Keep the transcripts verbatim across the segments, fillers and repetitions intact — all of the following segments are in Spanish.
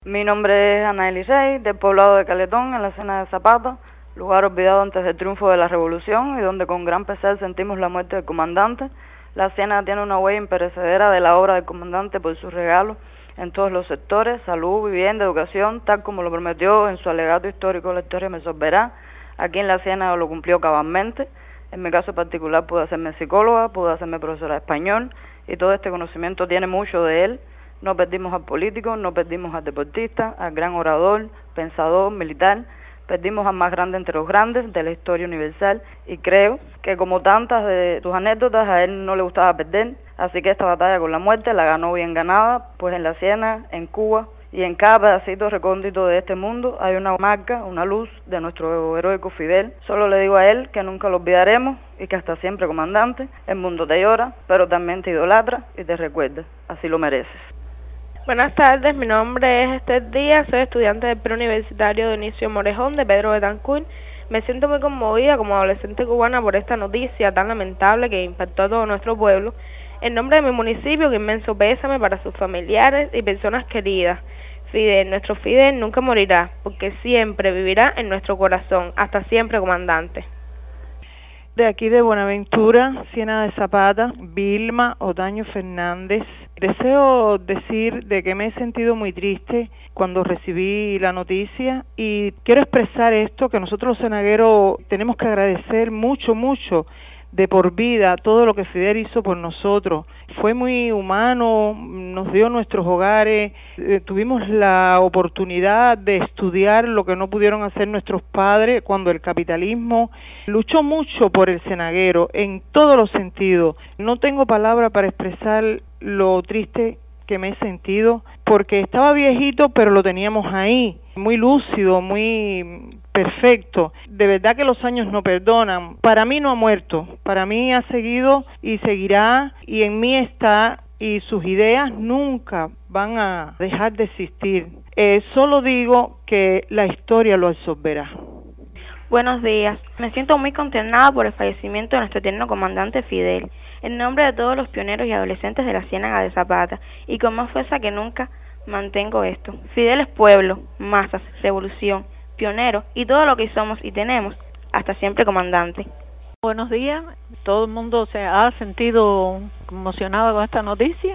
Mi nombre es Ana Eli Rey, del poblado de Caletón, en la Ciénaga de Zapata, lugar olvidado antes del triunfo de la revolución y donde con gran pesar sentimos la muerte del comandante. La Ciénaga tiene una huella imperecedera de la obra del comandante por sus regalos en todos los sectores, salud, vivienda, educación, tal como lo prometió en su alegato histórico La historia me sorberá. Aquí en la Ciénaga lo cumplió cabalmente. En mi caso particular pude hacerme psicóloga, pude hacerme profesora de español y todo este conocimiento tiene mucho de él. No perdimos al político, no perdimos al deportista, al gran orador, pensador, militar, perdimos al más grande entre los grandes de la historia universal y creo que como tantas de tus anécdotas a él no le gustaba perder, así que esta batalla con la muerte la ganó bien ganada, pues en la Ciénaga, en Cuba y en cada pedacito recóndito de este mundo hay una marca, una luz de nuestro heroico Fidel. Solo le digo a él que nunca lo olvidaremos y que hasta siempre, comandante, el mundo te llora, pero también te idolatra y te recuerda, así lo mereces. Buenas tardes, mi nombre es Esther Díaz, soy estudiante del preuniversitario Dionisio Morejón de Pedro Betancourt. Me siento muy conmovida como adolescente cubana por esta noticia tan lamentable que impactó a todo nuestro pueblo. En nombre de mi municipio, que inmenso pésame para sus familiares y personas queridas. Fidel, nuestro Fidel nunca morirá, porque siempre vivirá en nuestro corazón, hasta siempre, comandante. De aquí de Buenaventura, Ciénaga de Zapata, Vilma Otaño Fernández. Deseo decir de que me he sentido muy triste cuando recibí la noticia y quiero expresar esto, que nosotros los cenagueros tenemos que agradecer mucho, mucho de por vida todo lo que Fidel hizo por nosotros. Fue muy humano, nos dio nuestros hogares, eh, tuvimos la oportunidad de estudiar lo que no pudieron hacer nuestros padres cuando el capitalismo luchó mucho por el cenaguero en todos los sentidos. No tengo palabra para expresar lo triste que me he sentido, porque estaba viejito, pero lo teníamos ahí, muy lúcido, muy perfecto. De verdad que los años no perdonan. Para mí no ha muerto, para mí ha seguido y seguirá, y en mí está, y sus ideas nunca van a dejar de existir. Eh, solo digo que la historia lo absolverá. Buenos días. Me siento muy consternada por el fallecimiento de nuestro eterno comandante Fidel. En nombre de todos los pioneros y adolescentes de la Ciénaga de Zapata, y con más fuerza que nunca, mantengo esto. Fidel es pueblo, masas, revolución, pionero y todo lo que somos y tenemos. Hasta siempre, comandante. Buenos días. Todo el mundo se ha sentido conmocionado con esta noticia,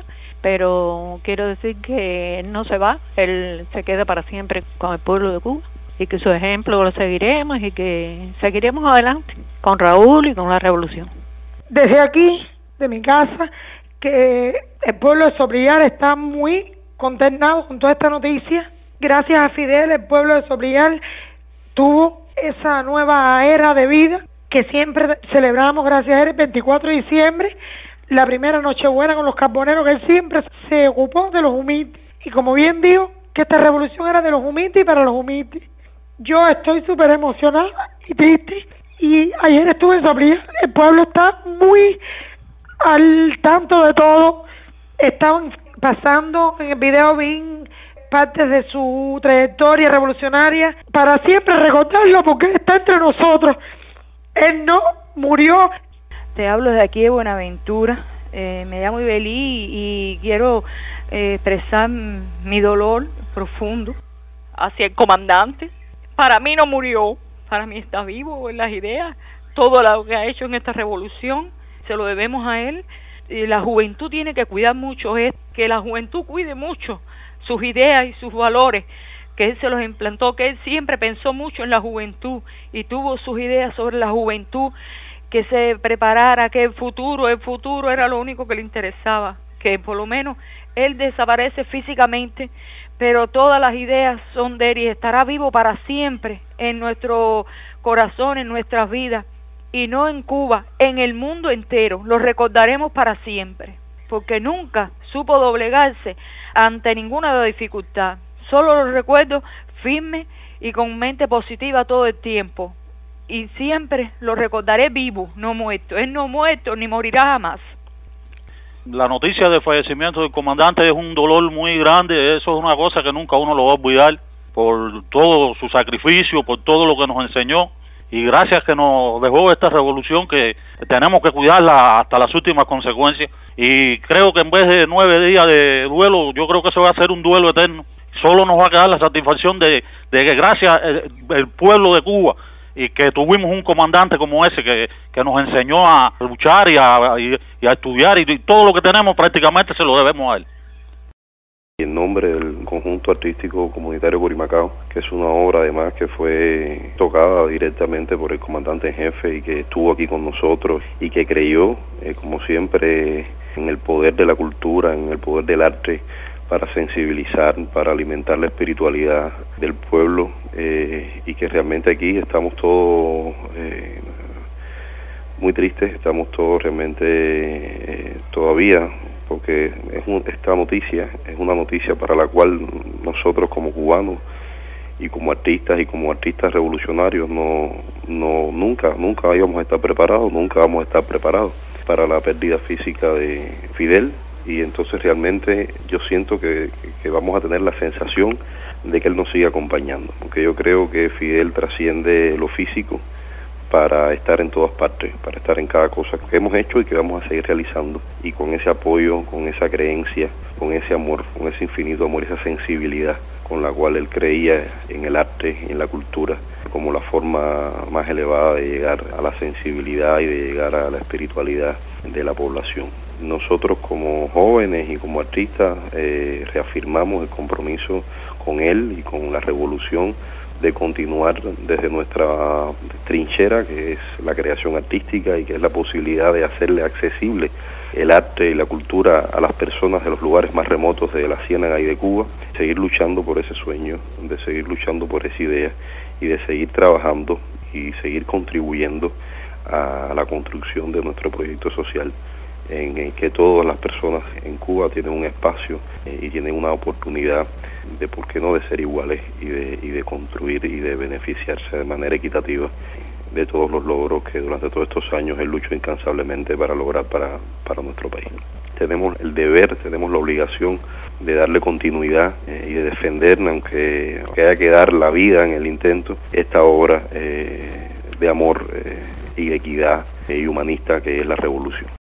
pero quiero decir que él no se va, él se queda para siempre con el pueblo de Cuba y que su ejemplo lo seguiremos y que seguiremos adelante con Raúl y con la revolución. Desde aquí, de mi casa, que el pueblo de Sobrial está muy consternado con toda esta noticia. Gracias a Fidel, el pueblo de Sobrial tuvo esa nueva era de vida que siempre celebramos gracias a él el veinticuatro de diciembre, la primera Nochebuena con los carboneros, que él siempre se ocupó de los humildes. Y como bien digo, que esta revolución era de los humildes y para los humildes. Yo estoy súper emocionada y triste. Y ayer estuve en Sobrial, el pueblo está muy al tanto de todo. Estaban pasando, en el video vi partes de su trayectoria revolucionaria, para siempre recordarlo porque él está entre nosotros. Él no murió. Te hablo de aquí de Buenaventura, eh, me llamo Ibelí y quiero eh, expresar mi dolor profundo hacia el comandante. Para mí no murió. Para mí está vivo en las ideas, todo lo que ha hecho en esta revolución se lo debemos a él. Y la juventud tiene que cuidar mucho, es que la juventud cuide mucho sus ideas y sus valores, que él se los implantó, que él siempre pensó mucho en la juventud y tuvo sus ideas sobre la juventud, que se preparara, que el futuro, el futuro era lo único que le interesaba, que por lo menos él desaparece físicamente, pero todas las ideas son de él y estará vivo para siempre en nuestro corazón, en nuestras vidas, y no en Cuba, en el mundo entero. Lo recordaremos para siempre, porque nunca supo doblegarse ante ninguna dificultad. Solo lo recuerdo firme y con mente positiva todo el tiempo, y siempre lo recordaré vivo, no muerto. Él no muerto ni morirá jamás. La noticia del fallecimiento del comandante es un dolor muy grande, eso es una cosa que nunca uno lo va a olvidar, por todo su sacrificio, por todo lo que nos enseñó, y gracias que nos dejó esta revolución que tenemos que cuidarla hasta las últimas consecuencias, y creo que en vez de nueve días de duelo, yo creo que se va a hacer un duelo eterno, solo nos va a quedar la satisfacción de, de que gracias el, el pueblo de Cuba y que tuvimos un comandante como ese que, que nos enseñó a luchar y a, y, y a estudiar, y, y todo lo que tenemos prácticamente se lo debemos a él. En nombre del conjunto artístico comunitario Curimacao, que es una obra además que fue tocada directamente por el comandante en jefe y que estuvo aquí con nosotros y que creyó, eh, como siempre, en el poder de la cultura, en el poder del arte, para sensibilizar, para alimentar la espiritualidad del pueblo, eh, y que realmente aquí estamos todos eh, muy tristes, estamos todos realmente eh, todavía, porque es un, esta noticia es una noticia para la cual nosotros como cubanos y como artistas y como artistas revolucionarios no, no nunca, nunca íbamos a estar preparados, nunca vamos a estar preparados para la pérdida física de Fidel. Y entonces realmente yo siento que, que vamos a tener la sensación de que él nos sigue acompañando, porque yo creo que Fidel trasciende lo físico para estar en todas partes, para estar en cada cosa que hemos hecho y que vamos a seguir realizando, y con ese apoyo, con esa creencia, con ese amor, con ese infinito amor, esa sensibilidad con la cual él creía en el arte y en la cultura como la forma más elevada de llegar a la sensibilidad y de llegar a la espiritualidad de la población. Nosotros como jóvenes y como artistas eh, reafirmamos el compromiso con él y con la revolución de continuar desde nuestra trinchera, que es la creación artística y que es la posibilidad de hacerle accesible el arte y la cultura a las personas de los lugares más remotos de la Ciénaga y de Cuba, seguir luchando por ese sueño, de seguir luchando por esa idea y de seguir trabajando y seguir contribuyendo a la construcción de nuestro proyecto social, en el que todas las personas en Cuba tienen un espacio eh, y tienen una oportunidad de, por qué no, de ser iguales y de, y de construir y de beneficiarse de manera equitativa de todos los logros que durante todos estos años él luchó incansablemente para lograr para, para nuestro país. Tenemos el deber, tenemos la obligación de darle continuidad eh, y de defender, aunque, aunque haya que dar la vida en el intento, esta obra eh, de amor eh, y equidad eh, y humanista que es la revolución.